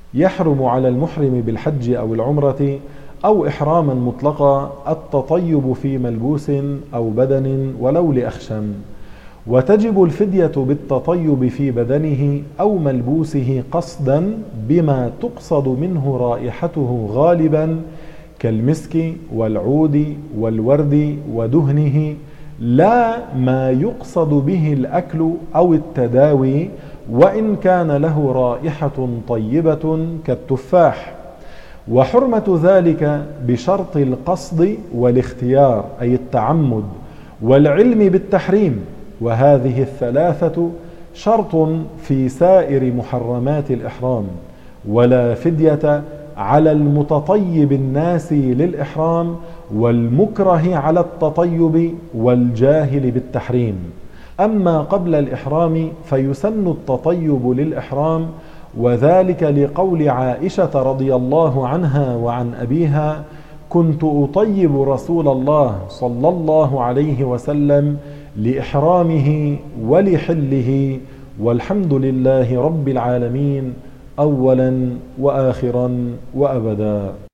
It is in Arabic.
يحرم على المحرم بالحج أو العمرة أو إحراما مطلقا التطيب في ملبوس أو بدن ولو لأخشم، وتجب الفدية بالتطيب في بدنه أو ملبوسه قصدا بما تقصد منه رائحته غالبا كالمسك والعود والورد ودهنه، لا ما يقصد به الأكل أو التداوي وإن كان له رائحة طيبة كالتفاح. وحرمة ذلك بشرط القصد والاختيار أي التعمد والعلم بالتحريم، وهذه الثلاثة شرط في سائر محرمات الإحرام. ولا فدية على المتطيب الناسي للإحرام والمكره على التطيب والجاهل بالتحريم. أما قبل الإحرام فيسن التطيب للإحرام، وذلك لقول عائشة رضي الله عنها وعن أبيها: كنت أطيب رسول الله صلى الله عليه وسلم لإحرامه ولحله، والحمد لله رب العالمين أولا وآخرا وأبدا.